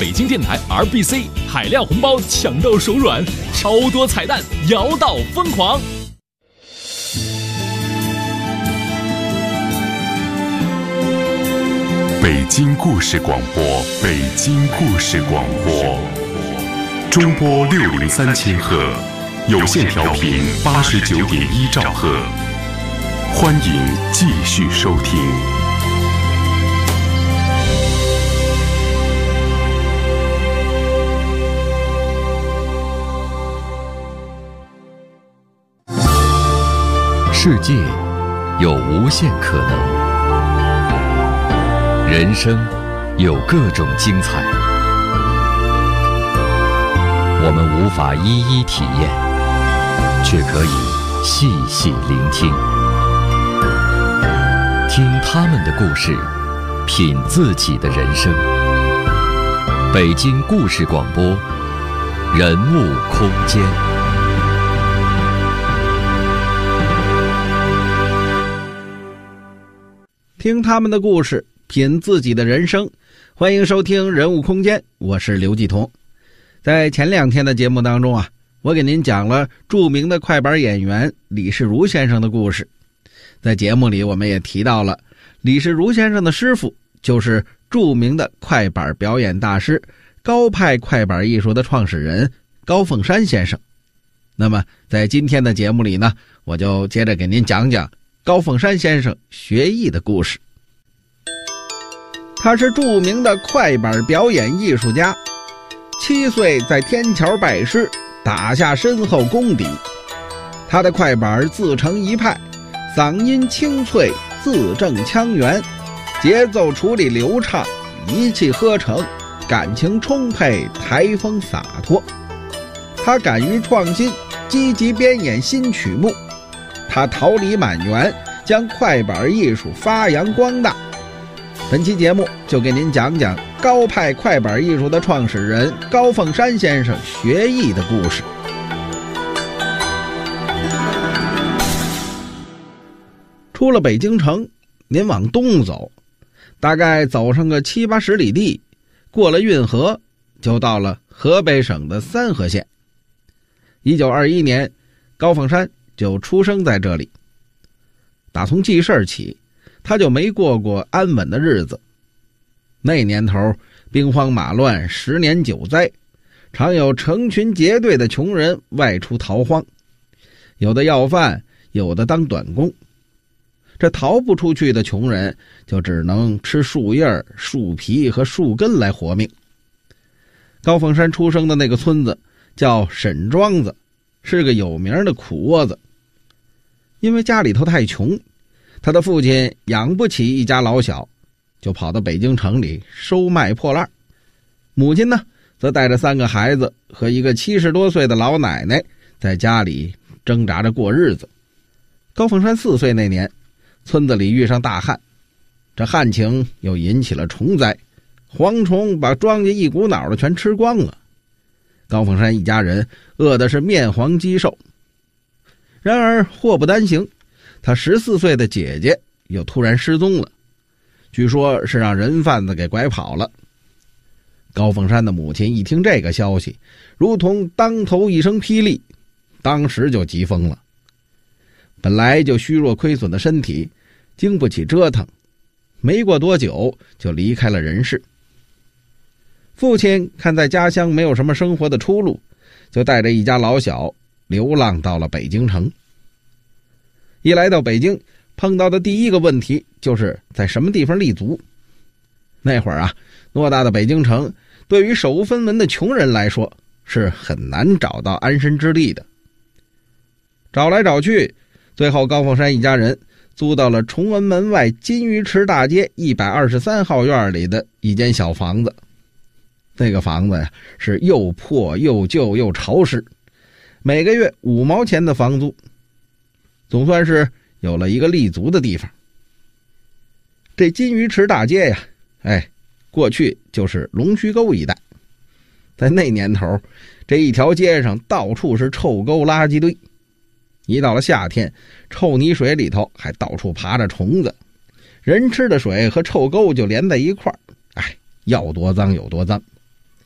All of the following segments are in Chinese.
北京电台 RBC 海量红包抢到手软，超多彩蛋摇到疯狂。 北京故事广播，北京故事广播，中波603千赫，有线调频89.1兆赫，欢迎继续收听。 世界有无限可能，人生有各种精彩，我们无法一一体验，却可以细细聆听，听他们的故事，品自己的人生。北京故事广播，人物空间。 听他们的故事，品自己的人生。欢迎收听人物空间，我是刘继彤。在前2天的节目当中啊，我给您讲了著名的快板演员李世儒先生的故事。在节目里我们也提到了李世儒先生的师傅就是著名的快板表演大师，高派快板艺术的创始人高凤山先生。那么在今天的节目里呢，我就接着给您讲讲高凤山先生学艺的故事。他是著名的快板表演艺术家，7岁在天桥拜师，打下深厚功底。他的快板自成一派，嗓音清脆，字正腔圆，节奏处理流畅，一气呵成，感情充沛，台风洒脱。他敢于创新，积极编演新曲目。他桃李满园，将快板艺术发扬光大。本期节目就给您讲讲高派快板艺术的创始人高凤山先生学艺的故事。出了北京城，您往东走，大概走上个7、80里地，过了运河，就到了河北省的三河县。1921年，高凤山就出生在这里。打从记事起，他就没过过安稳的日子。那年头兵荒马乱，10年9灾，常有成群结队的穷人外出逃荒，有的要饭，有的当短工。这逃不出去的穷人就只能吃树叶、树皮和树根来活命。高凤山出生的那个村子叫沈庄子，是个有名的苦窝子。因为家里头太穷，他的父亲养不起一家老小，就跑到北京城里收卖破烂。母亲呢，则带着3个孩子和一个70多岁的老奶奶在家里挣扎着过日子。高凤山4岁那年，村子里遇上大旱，这旱情又引起了虫灾，蝗虫把庄稼一股脑的全吃光了。高凤山一家人饿的是面黄肌瘦。然而祸不单行，他14岁的姐姐又突然失踪了，据说是让人贩子给拐跑了。高凤山的母亲一听这个消息，如同当头一声霹雳，当时就急疯了。本来就虚弱亏损的身体经不起折腾，没过多久就离开了人世。父亲看在家乡没有什么生活的出路，就带着一家老小流浪到了北京城。一来到北京，碰到的第一个问题就是在什么地方立足。那会儿啊，偌大的北京城对于手无分文的穷人来说是很难找到安身之地的。找来找去，最后高凤山一家人租到了崇文门外金鱼池大街123号院里的一间小房子。那个房子呀，是又破又旧又潮湿，每个月5毛钱的房租，总算是有了一个立足的地方。这金鱼池大街呀，过去就是龙须沟一带。在那年头，这一条街上到处是臭沟垃圾堆，一到了夏天，臭泥水里头还到处爬着虫子，人吃的水和臭沟就连在一块儿，要多脏有多脏。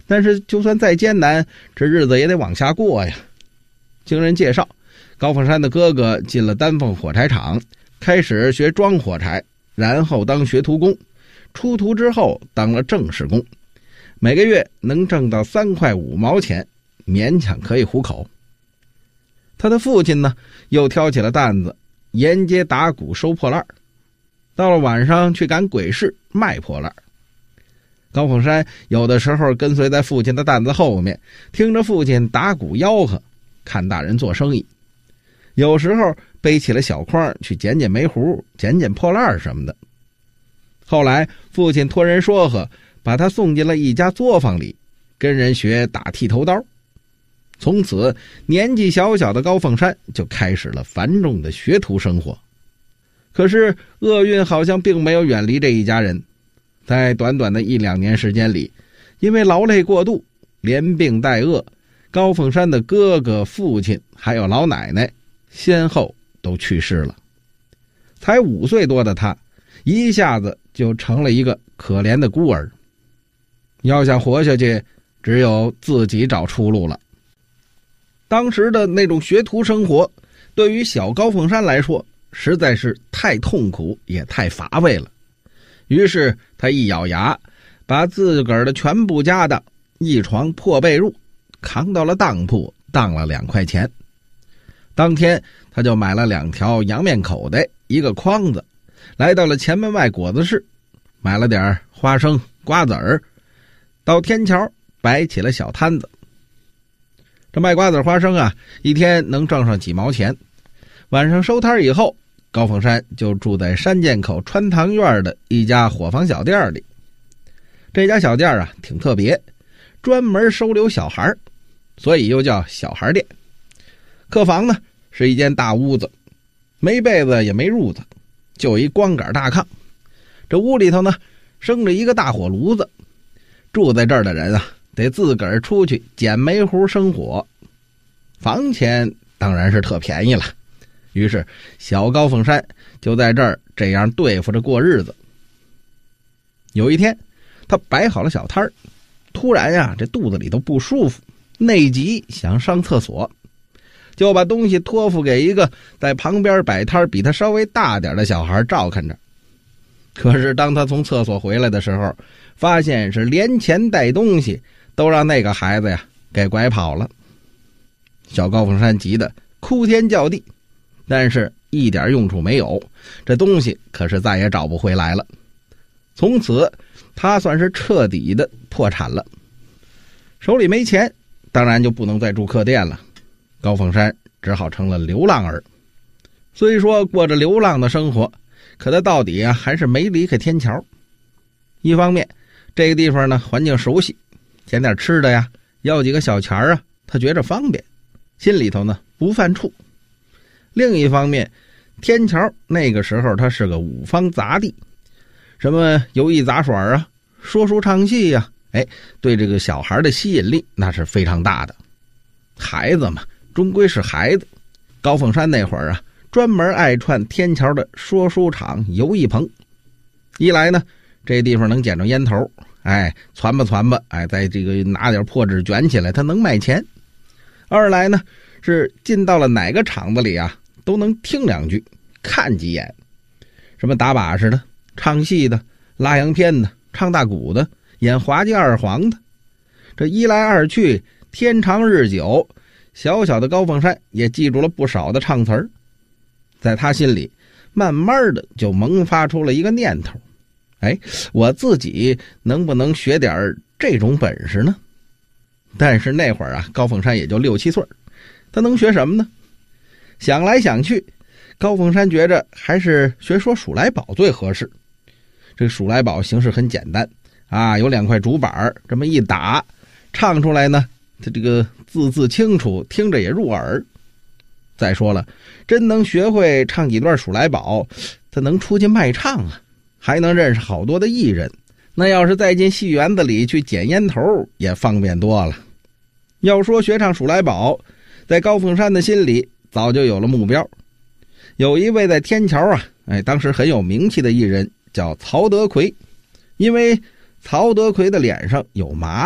但是就算再艰难，这日子也得往下过呀。经人介绍，高凤山的哥哥进了丹凤火柴厂，开始学装火柴，然后当学徒工，出徒之后当了正式工，每个月能挣到3块5毛钱，勉强可以糊口。他的父亲呢，又挑起了担子，沿街打鼓收破烂，到了晚上去赶鬼市卖破烂。高凤山有的时候跟随在父亲的担子后面，听着父亲打鼓吆喝，看大人做生意。有时候背起了小筐去捡捡煤糊，捡捡破烂什么的。后来父亲托人说和，把他送进了一家作坊里，跟人学打剃头刀。从此年纪小小的高凤山就开始了繁重的学徒生活。可是厄运好像并没有远离这一家人，在短短的1、2年时间里，因为劳累过度，连病带饿，高凤山的哥哥、父亲还有老奶奶先后都去世了。才5岁多的他，一下子就成了一个可怜的孤儿。要想活下去，只有自己找出路了。当时的那种学徒生活，对于小高凤山来说，实在是太痛苦也太乏味了。于是他一咬牙，把自个儿的全部家当，一床破被褥，扛到了当铺，当了2块钱。当天他就买了2条洋面口袋，1个筐子，来到了前门外果子市，买了点花生、瓜子儿，到天桥摆起了小摊子。这卖瓜子花生啊，一天能挣上几毛钱。晚上收摊以后，高凤山就住在山涧口穿堂院的一家伙房小店里。这家小店啊挺特别，专门收留小孩，所以又叫小孩店。客房呢是一间大屋子，没被子也没褥子，就一光杆大炕。这屋里头呢生着一个大火炉子，住在这儿的人啊得自个儿出去捡煤糊生火。房钱当然是特便宜了，于是小高凤山就在这儿这样对付着过日子。有一天他摆好了小摊儿，突然呀这肚子里头不舒服，内急想上厕所，就把东西托付给一个在旁边摆摊比他稍微大点的小孩照看着。可是当他从厕所回来的时候，发现是连钱带东西都让那个孩子呀给拐跑了。小高凤山急得哭天叫地，但是一点用处没有，这东西可是再也找不回来了。从此他算是彻底的破产了，手里没钱，当然就不能再住客店了。高凤山只好成了流浪儿。虽说过着流浪的生活，可他到底啊还是没离开天桥。一方面这个地方呢环境熟悉，捡点吃的呀，要几个小钱啊，他觉着方便，心里头呢不犯怵。另一方面，天桥那个时候它是个五方杂地，什么游艺杂耍啊，说书唱戏呀，对这个小孩的吸引力那是非常大的。孩子嘛，终归是孩子。高凤山那会儿啊，专门爱串天桥的说书场、游艺棚。一来呢，这地方能捡着烟头，攒吧，在这个拿点破纸卷起来，他能卖钱。二来呢，是进到了哪个场子里啊，都能听2句，看几眼。什么打把式的、唱戏的、拉洋片的、唱大鼓的、演滑稽二黄的。这一来二去，天长日久，小小的高凤山也记住了不少的唱词儿。在他心里，慢慢的就萌发出了一个念头，我自己能不能学点这种本事呢？但是那会儿啊，高凤山也就6、7岁，他能学什么呢？想来想去，高凤山觉着还是学说数来宝最合适。这个数来宝形式很简单啊，有2块竹板，这么一打，唱出来呢，他这个字字清楚，听着也入耳。再说了，真能学会唱几段数来宝，他能出去卖唱啊，还能认识好多的艺人。那要是再进戏园子里去捡烟头，也方便多了。要说学唱数来宝，在高凤山的心里早就有了目标。有一位在天桥啊，当时很有名气的艺人叫曹德奎。因为曹德奎的脸上有麻子，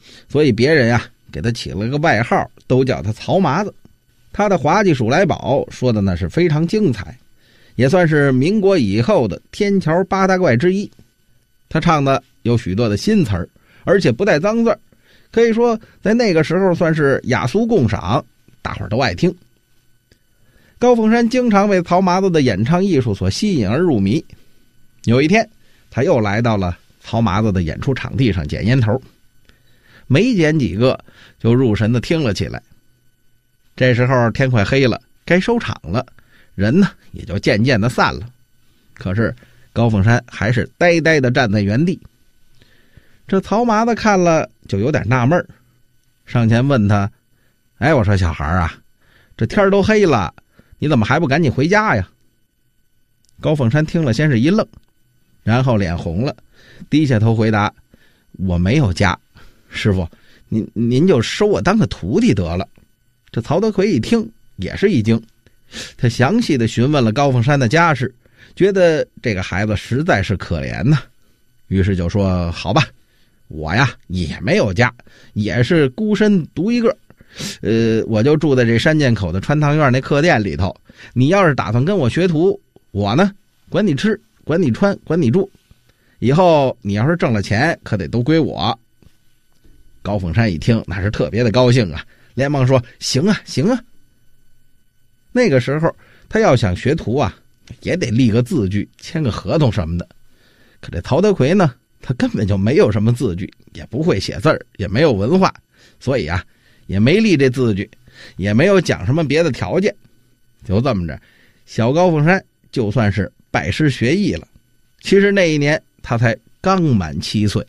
所以别人呀给他起了个外号，都叫他曹麻子。他的滑稽数来宝说的那是非常精彩，也算是民国以后的天桥八大怪之一。他唱的有许多的新词儿，而且不带脏字，可以说在那个时候算是雅俗共赏，大伙儿都爱听。高凤山经常为曹麻子的演唱艺术所吸引而入迷。有一天，他又来到了曹麻子的演出场地上捡烟头，没捡几个就入神的听了起来。这时候天快黑了，该收场了，人呢也就渐渐的散了。可是高凤山还是呆呆的站在原地。这曹麻子看了就有点纳闷，上前问他：哎，我说小孩啊，这天都黑了，你怎么还不赶紧回家呀？高凤山听了先是一愣，然后脸红了，低下头回答：我没有家，师傅，您就收我当个徒弟得了。这曹德奎一听也是一惊，他详细的询问了高凤山的家世，觉得这个孩子实在是可怜呐，于是就说：好吧，我呀也没有家，也是孤身独一个，我就住在这山涧口的穿堂院那客店里头。你要是打算跟我学徒，我呢管你吃，管你穿，管你住，以后你要是挣了钱，可得都归我。高凤山一听那是特别的高兴啊，连忙说：行啊行啊。那个时候他要想学徒啊，也得立个字据，签个合同什么的。可这曹德奎呢，他根本就没有什么字据，也不会写字儿，也没有文化，所以啊也没立这字据，也没有讲什么别的条件。就这么着，小高凤山就算是拜师学艺了。其实那一年他才刚满7岁。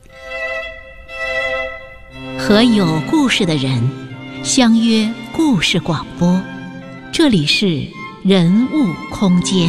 和有故事的人相约故事广播，这里是人物空间。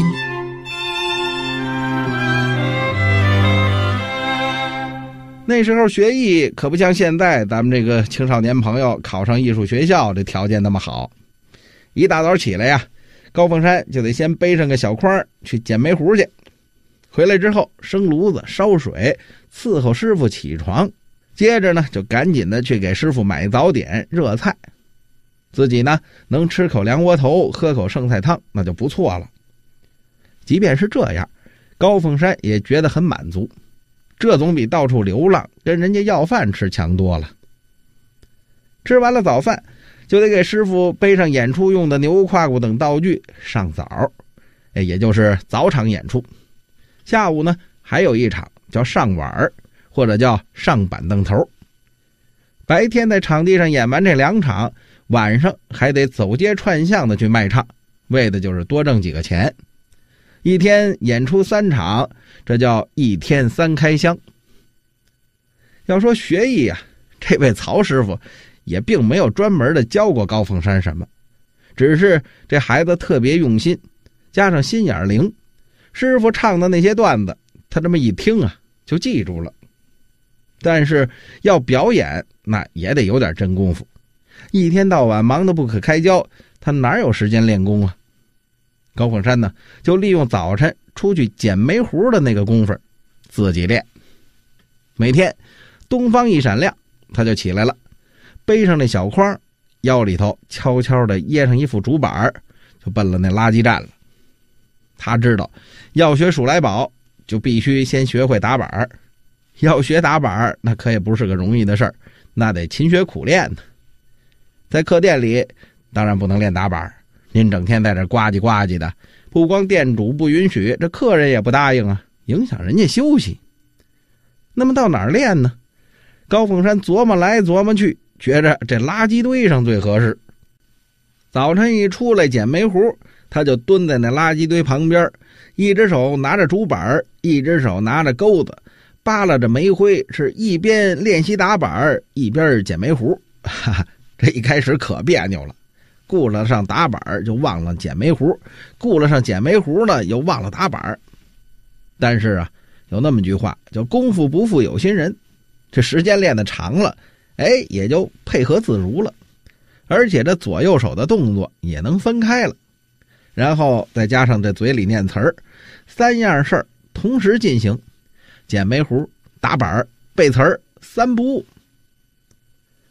那时候学艺可不像现在咱们这个青少年朋友考上艺术学校这条件那么好。一大早起来呀，高凤山就得先背上个小筐去捡煤糊去，回来之后生炉子烧水，伺候师傅起床，接着呢就赶紧的去给师傅买早点热菜，自己呢能吃口凉窝头，喝口剩菜汤，那就不错了。即便是这样，高凤山也觉得很满足，这总比到处流浪跟人家要饭吃强多了。吃完了早饭，就得给师傅背上演出用的牛胯骨等道具上早，也就是早场演出。下午呢还有一场叫上碗，或者叫上板凳头。白天在场地上演完这2场，晚上还得走街串巷的去卖唱，为的就是多挣几个钱。一天演出3场，这叫1天3开箱。要说学艺啊，这位曹师傅也并没有专门的教过高凤山什么，只是这孩子特别用心，加上心眼灵，师傅唱的那些段子他这么一听啊就记住了。但是要表演那也得有点真功夫，一天到晚忙得不可开交，他哪有时间练功啊？高凤山呢就利用早晨出去捡煤糊的那个功夫自己练。每天东方一闪亮，他就起来了，背上那小筐，腰里头悄悄地掖上一副竹板，就奔了那垃圾站了。他知道要学数来宝就必须先学会打板，要学打板那可也不是个容易的事儿，那得勤学苦练呢。在客店里当然不能练打板，您整天在这呱唧呱唧的，不光店主不允许，这客人也不答应啊，影响人家休息。那么到哪儿练呢？高凤山琢磨来琢磨去，觉着这垃圾堆上最合适。早晨一出来捡煤糊，他就蹲在那垃圾堆旁边，一只手拿着竹板，一只手拿着钩子，扒拉着煤灰，是一边练习打板一边捡煤糊。哈哈，这一开始可别扭了，顾了上打板就忘了捡煤糊，顾了上捡煤糊呢又忘了打板。但是啊，有那么句话叫功夫不负有心人，这时间练得长了，也就配合自如了，而且这左右手的动作也能分开了，然后再加上这嘴里念词儿，3样事儿同时进行，捡煤糊、打板、背词儿，3不误。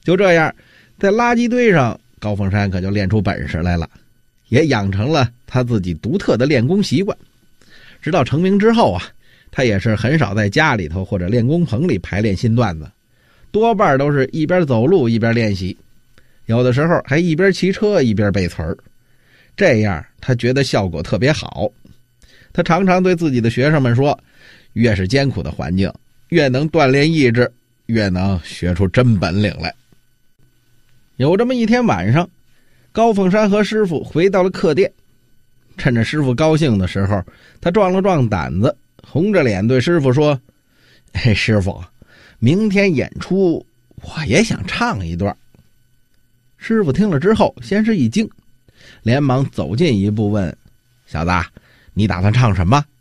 就这样，在垃圾堆上，高凤山可就练出本事来了，也养成了他自己独特的练功习惯。直到成名之后啊，他也是很少在家里头或者练功棚里排练新段子，多半都是一边走路一边练习，有的时候还一边骑车一边背词儿。这样他觉得效果特别好。他常常对自己的学生们说，越是艰苦的环境，越能锻炼意志，越能学出真本领来。有这么一天晚上，高凤山和师傅回到了客店，趁着师傅高兴的时候，他壮了壮胆子，红着脸对师傅说，师傅，明天演出我也想唱一段。师傅听了之后先是一惊，连忙走近一步问，小子，你打算唱什么？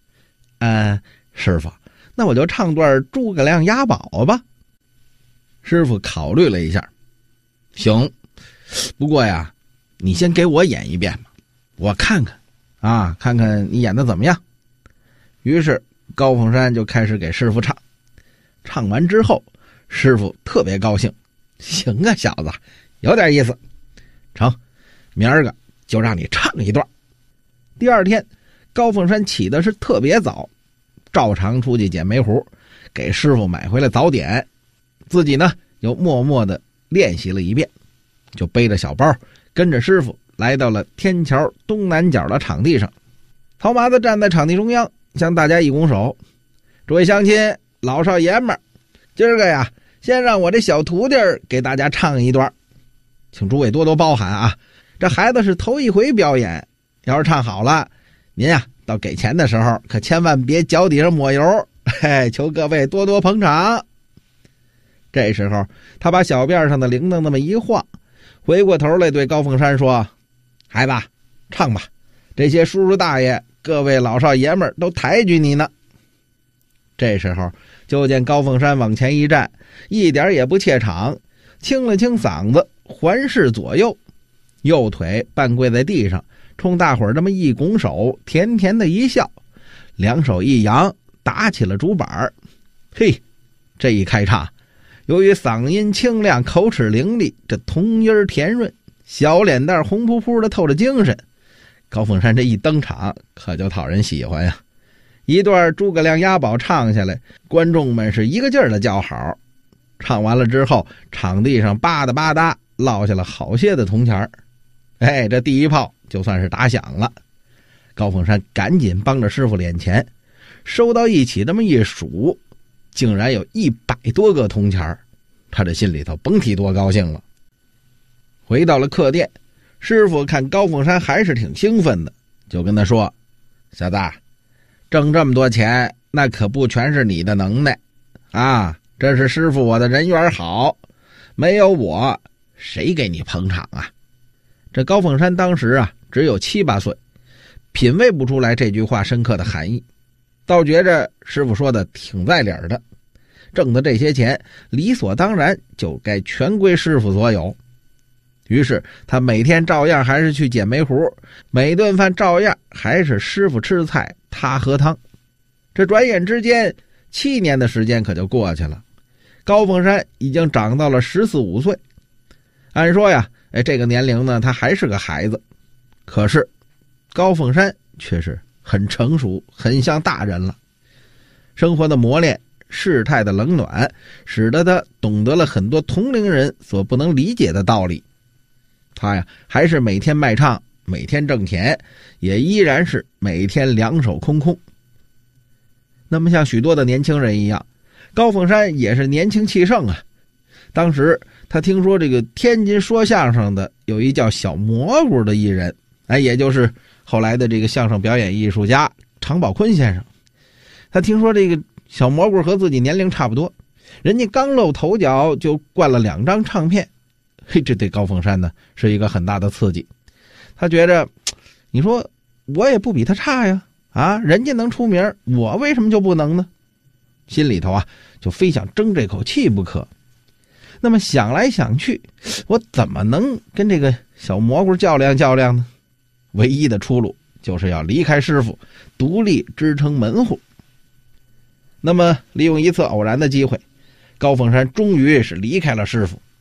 师傅，那我就唱段诸葛亮押宝吧。师傅考虑了一下，行，不过呀，你先给我演一遍吧，我看看看看你演的怎么样。于是高凤山就开始给师傅唱，唱完之后，师傅特别高兴，行啊，小子，有点意思，成，明儿个就让你唱一段。第二天，高凤山起的是特别早，照常出去捡煤糊，给师傅买回来早点，自己呢又默默地练习了一遍，就背着小包跟着师傅来到了天桥东南角的场地上。曹麻子站在场地中央，向大家一拱手，诸位乡亲老少爷们儿，今儿个呀，先让我这小徒弟给大家唱一段，请诸位多多包涵啊，这孩子是头一回表演，要是唱好了，您呀到给钱的时候可千万别脚底上抹油，求各位多多捧场。这时候他把小辫上的铃铛那么一晃，回过头来对高凤山说，孩子，唱吧，这些叔叔大爷各位老少爷们儿都抬举你呢。这时候就见高凤山往前一站，一点也不怯场，清了清嗓子，环视左右，右腿半跪在地上，冲大伙儿这么一拱手，甜甜的一笑，两手一扬，打起了竹板。嘿，这一开唱，由于嗓音清亮，口齿伶俐，这童音甜润，小脸蛋红扑扑的透着精神，高凤山这一登场可就讨人喜欢呀。一段诸葛亮押宝唱下来，观众们是一个劲儿的叫好。唱完了之后，场地上吧嗒吧嗒落下了好些的铜钱。这第一炮就算是打响了。高凤山赶紧帮着师傅敛钱，收到一起这么一数，竟然有100多个铜钱，他这心里头甭提多高兴了。回到了客店，师傅看高凤山还是挺兴奋的，就跟他说，小子，挣这么多钱那可不全是你的能耐啊，这是师傅我的人缘好，没有我谁给你捧场啊。这高凤山当时啊只有7、8岁，品味不出来这句话深刻的含义，倒觉着师傅说的挺在理儿的，挣的这些钱理所当然就该全归师傅所有。于是他每天照样还是去捡煤糊，每顿饭照样还是师傅吃菜，他喝汤。这转眼之间7年的时间可就过去了，高凤山已经长到了14、15岁。按说呀，这个年龄呢他还是个孩子，可是高凤山却是很成熟，很像大人了。生活的磨练，世态的冷暖，使得他懂得了很多同龄人所不能理解的道理。他呀还是每天卖唱，每天挣钱，也依然是每天两手空空。那么像许多的年轻人一样，高凤山也是年轻气盛啊。当时他听说这个天津说相声的有一叫小蘑菇的艺人，也就是后来的这个相声表演艺术家常宝坤先生。他听说这个小蘑菇和自己年龄差不多，人家刚露头角就灌了2张唱片，这对高凤山呢是一个很大的刺激。他觉着，你说我也不比他差呀，人家能出名，我为什么就不能呢？心里头啊就非想争这口气不可。那么想来想去，我怎么能跟这个小蘑菇较量较量呢？唯一的出路就是要离开师傅，独立支撑门户。那么利用一次偶然的机会，高凤山终于是离开了师傅，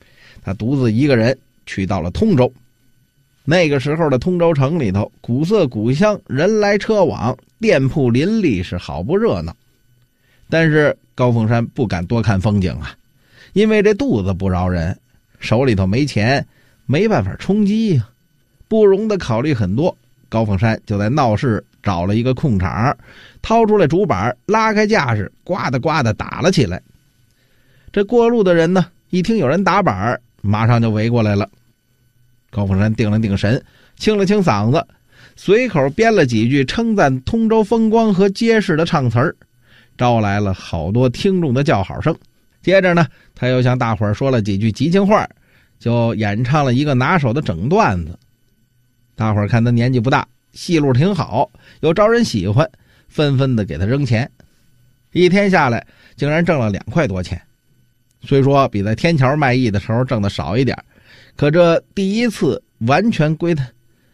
他独自一个人去到了通州。那个时候的通州城里头，古色古香，人来车往，店铺林立，是好不热闹。但是高凤山不敢多看风景啊，因为这肚子不饶人，手里头没钱，没办法充饥呀。不容的考虑很多，高凤山就在闹市找了一个空场，掏出来竹板，拉开架势，呱的呱的打了起来。这过路的人呢，一听有人打板，马上就围过来了。高凤山定了定神，清了清嗓子，随口编了几句称赞通州风光和街市的唱词儿，招来了好多听众的叫好声。接着呢，他又向大伙儿说了几句吉庆话，就演唱了一个拿手的整段子。大伙儿看他年纪不大，戏路挺好，又招人喜欢，纷纷的给他扔钱。一天下来，竟然挣了2块多钱。虽说比在天桥卖艺的时候挣的少一点，可这是第一次完全归他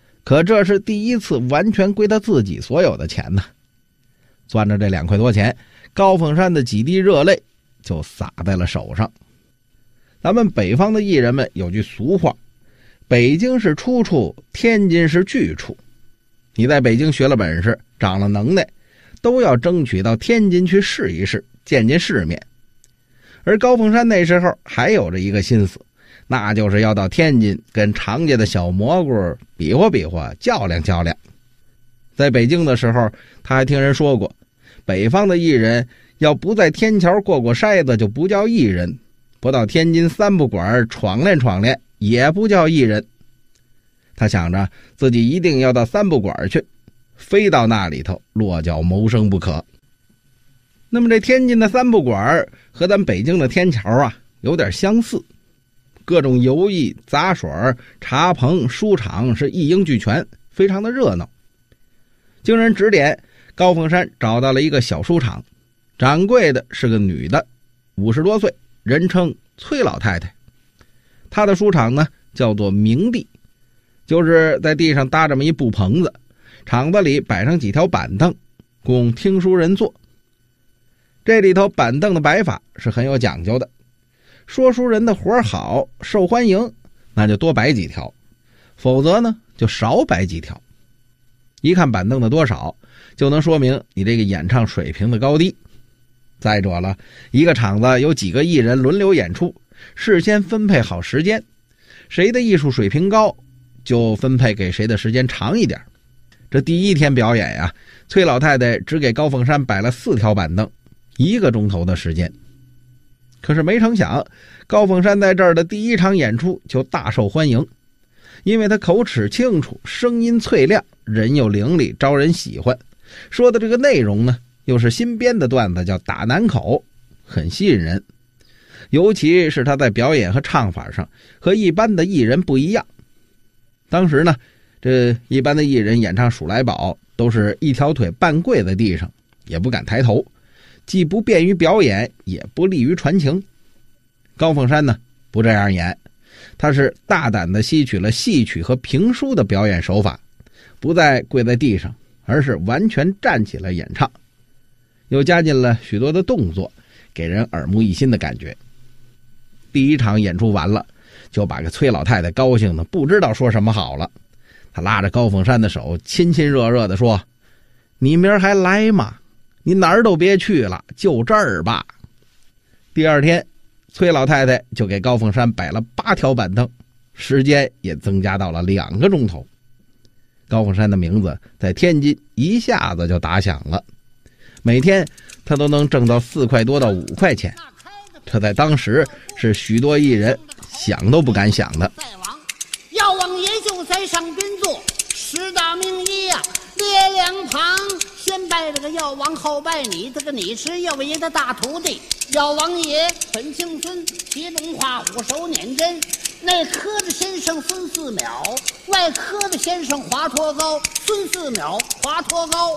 自己所有的钱呢。攥着这2块多钱，高凤山的几滴热泪就洒在了手上。咱们北方的艺人们有句俗话，北京是出处，天津是去处。你在北京学了本事，长了能耐，都要争取到天津去试一试，见见世面。而高凤山那时候还有着一个心思，那就是要到天津跟常家的小蘑菇比划比划，较量较量。在北京的时候，他还听人说过，北方的艺人要不在天桥过过筛子就不叫艺人，不到天津三不管闯练闯练也不叫艺人。他想着自己一定要到三不管去，非到那里头落脚谋生不可。那么这天津的三不管和咱北京的天桥啊有点相似，各种游艺、杂水、茶棚、书场是一应俱全，非常的热闹。经人指点，高凤山找到了一个小书场，掌柜的是个女的，50多岁，人称崔老太太。她的书场呢叫做明地，就是在地上搭这么一布棚子，场子里摆上几条板凳，供听书人坐。这里头板凳的摆法是很有讲究的，说书人的活好，受欢迎，那就多摆几条，否则呢就少摆几条。一看板凳的多少，就能说明你这个演唱水平的高低。再者了，一个场子有几个艺人轮流演出，事先分配好时间，谁的艺术水平高，就分配给谁的时间长一点。这第一天表演呀，崔老太太只给高凤山摆了4条板凳，1个钟头的时间。可是没成想，高凤山在这儿的第一场演出就大受欢迎，因为他口齿清楚，声音脆亮，人又伶俐，招人喜欢。说的这个内容呢，又是新编的段子，叫打南口，很吸引人。尤其是他在表演和唱法上和一般的艺人不一样。当时呢，这一般的艺人演唱《数来宝》都是一条腿半跪在地上，也不敢抬头，既不便于表演，也不利于传情。高凤山呢不这样演，他是大胆地吸取了戏曲和评书的表演手法，不再跪在地上，而是完全站起来演唱，又加进了许多的动作，给人耳目一新的感觉。第一场演出完了，就把个崔老太太高兴的不知道说什么好了。他拉着高凤山的手，亲亲热热的说：“你明儿还来吗？你哪儿都别去了，就这儿吧。”第二天，崔老太太就给高凤山摆了8条板凳，时间也增加到了2个钟头。高凤山的名字在天津一下子就打响了，每天他都能挣到4块多到5块钱，这在当时是许多艺人想都不敢想的。 药王爷就在上边坐，10大名医呀列2旁，先拜这个药王，后拜你，这个你是药王爷的大徒弟。药王爷本姓孙，骑龙画虎，手捻针，内科的先生孙4秒，外科的先生华佗高。孙4秒，华佗高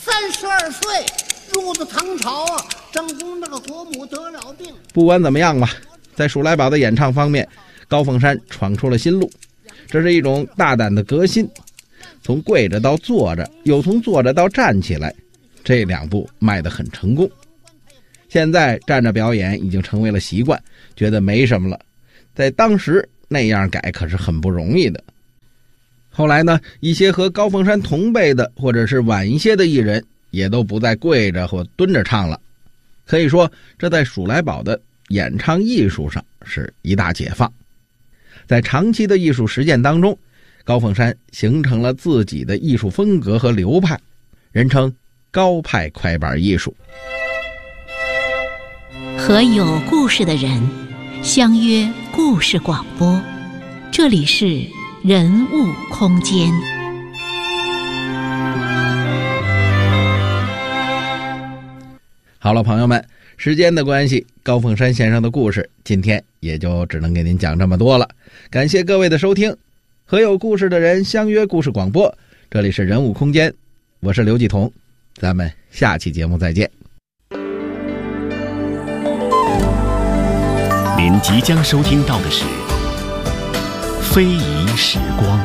32岁入的唐朝啊，正宫那个国母得了病。 不管怎么样吧，在数来宝的演唱方面，高凤山闯出了新路，这是一种大胆的革新，从跪着到坐着，又从坐着到站起来，这2步卖得很成功。现在站着表演已经成为了习惯，觉得没什么了。 在当时那样改可是很不容易的。后来呢，一些和高凤山同辈的或者是晚一些的艺人也都不再跪着或蹲着唱了。可以说这在鼠来宝的演唱艺术上是一大解放。在长期的艺术实践当中，高凤山形成了自己的艺术风格和流派，人称高派快板艺术。 和有故事的人相约故事广播，这里是人物空间。 好了，朋友们，时间的关系，高凤山先生的故事今天也就只能给您讲这么多了。感谢各位的收听，和有故事的人相约故事广播，这里是人物空间，我是刘继彤，咱们下期节目再见。 您即将收听到的是《非遗时光》。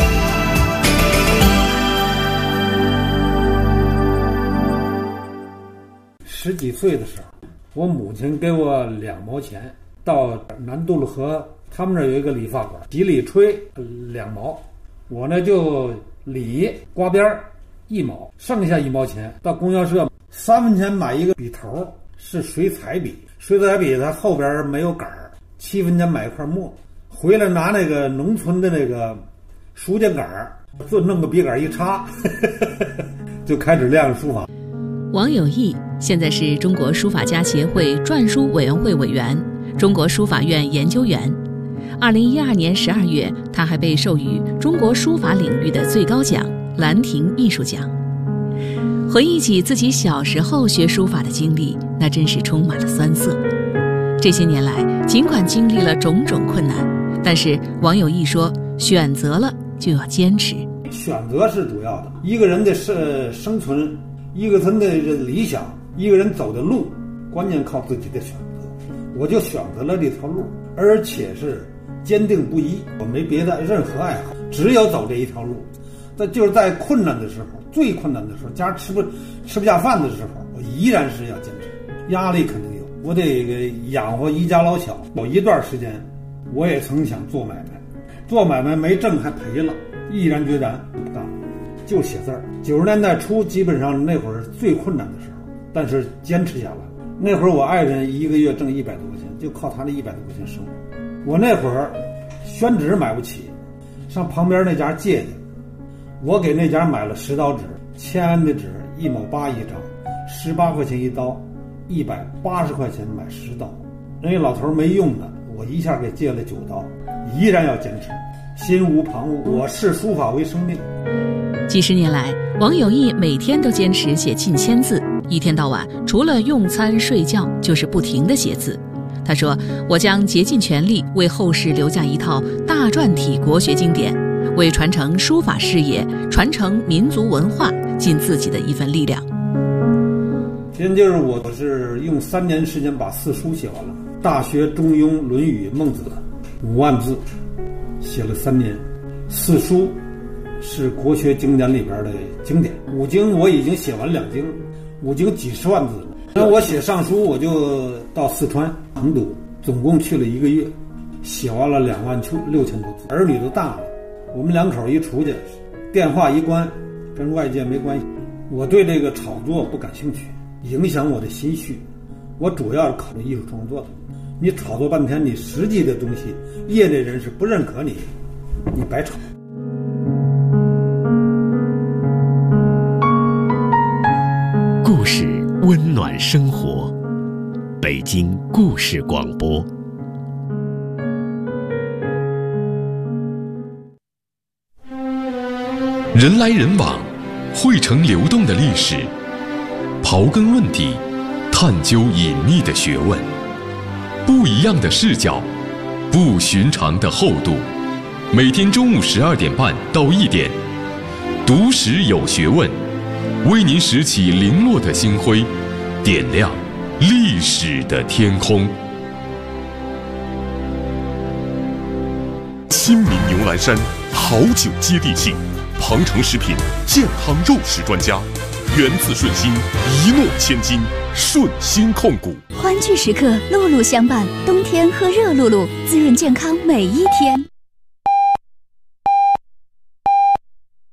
10几岁的时候，我母亲给我2毛钱，到南渡了河，他们那儿有一个理发馆，洗理吹2毛，我呢就理刮边1毛，剩下1毛钱到供销社3分钱买一个笔头，是水彩笔，水彩笔它后边没有杆儿，7分钱买一块墨，回来拿那个农村的那个书架杆儿，就弄个笔杆一插就开始练书法。 王有义现在是中国书法家协会篆书委员会委员、中国书法院研究员。2012年12月，他还被授予中国书法领域的最高奖兰亭艺术奖。回忆起自己小时候学书法的经历，那真是充满了酸涩。这些年来，尽管经历了种种困难，但是王有义说，选择了就要坚持。 选择是主要的，一个人的生存，一个人的理想，一个人走的路，关键靠自己的选择。我就选择了这条路，而且是坚定不移，我没别的任何爱好，只有走这一条路。就是在困难的时候，最困难的时候，家吃不下饭的时候，我依然是要坚持。压力肯定有，我得养活一家老小。有一段时间，我也曾想做买卖，做买卖没挣还赔了，毅然决然不干，就写字儿。90年代初，基本上那会儿最困难的时候，但是坚持下来。那会儿我爱人1个月挣100多块钱，就靠他那100多块钱生活。我那会儿宣纸买不起，上旁边那家借去，我给那家买了10刀纸，签安的纸1毛8一张，18块钱一刀，180块钱买10刀。人家老头没用的，我一下给借了9刀，依然要坚持，心无旁骛，我视书法为生命。 几十年来，王有义每天都坚持写近1000字，一天到晚除了用餐睡觉就是不停地写字。他说，我将竭尽全力为后世留下一套大篆体国学经典，为传承书法事业、传承民族文化尽自己的一份力量。 现就是我是用3年时间把4书写完了，《大学》《中庸》《论语》《孟子》5万字，写了3年。4书是国学经典里边的经典，5经我已经写完2经，5经几十万字了。那我写上书，我就到四川成都，总共去了1个月，写完了26000多字。儿女都大了，我们2口一出去，电话一关，跟外界没关系。我对这个炒作不感兴趣，影响我的心绪。我主要是考虑艺术创作的。你炒作半天，你实际的东西，业内人士不认可你，你白炒。 故事温暖生活，北京故事广播。 人来人往，汇成流动的历史，刨根问底，探究隐秘的学问，不一样的视角，不寻常的厚度。每天中午12点半到1点，读史有学问，为您拾起零落的星辉，点亮历史的天空。亲民牛栏山，好酒接地气，庞城食品健康肉食专家，源自顺心，一诺千金， 顺心控股。 欢聚时刻，露露相伴，冬天喝热露露，滋润健康每一天。